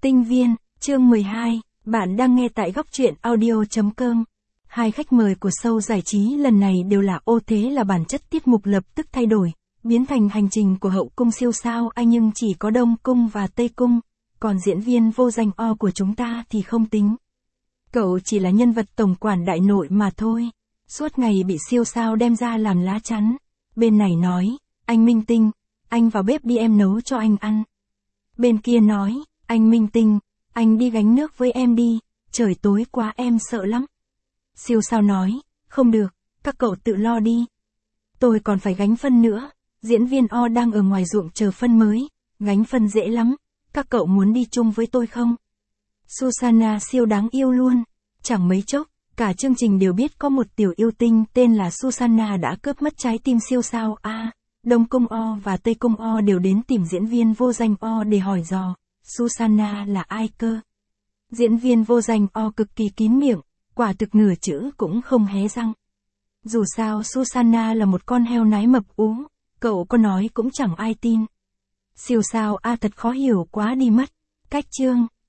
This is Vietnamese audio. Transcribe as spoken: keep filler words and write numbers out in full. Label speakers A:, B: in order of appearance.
A: Tinh viên, chương mười hai, bạn đang nghe tại góc truyện audio chấm com. Hai khách mời của show giải trí lần này đều là ô, thế là bản chất tiết mục lập tức thay đổi, biến thành hành trình của hậu cung siêu sao ai nhưng chỉ có Đông Cung và Tây Cung, còn diễn viên vô danh O của chúng ta thì không tính. Cậu chỉ là nhân vật tổng quản đại nội mà thôi, suốt ngày bị siêu sao đem ra làm lá chắn. Bên này nói, anh Minh Tinh, anh vào bếp đi em nấu cho anh ăn. Bên kia nói, anh Minh Tinh, anh đi gánh nước với em đi, trời tối quá em sợ lắm. Siêu sao nói, không được, các cậu tự lo đi. Tôi còn phải gánh phân nữa, diễn viên O đang ở ngoài ruộng chờ phân mới, gánh phân dễ lắm, các cậu muốn đi chung với tôi không? Susanna siêu đáng yêu luôn, chẳng mấy chốc, cả chương trình đều biết có một tiểu yêu tinh tên là Susanna đã cướp mất trái tim siêu sao A. À, Đông Cung O và Tây Cung O đều đến tìm diễn viên vô danh O để hỏi dò, Susanna là ai cơ? Diễn viên vô danh O cực kỳ kín miệng, quả thực nửa chữ cũng không hé răng. Dù sao Susanna là một con heo nái mập ú, cậu có nói cũng chẳng ai tin. Siêu sao A thật khó hiểu quá đi mất. Cách chương,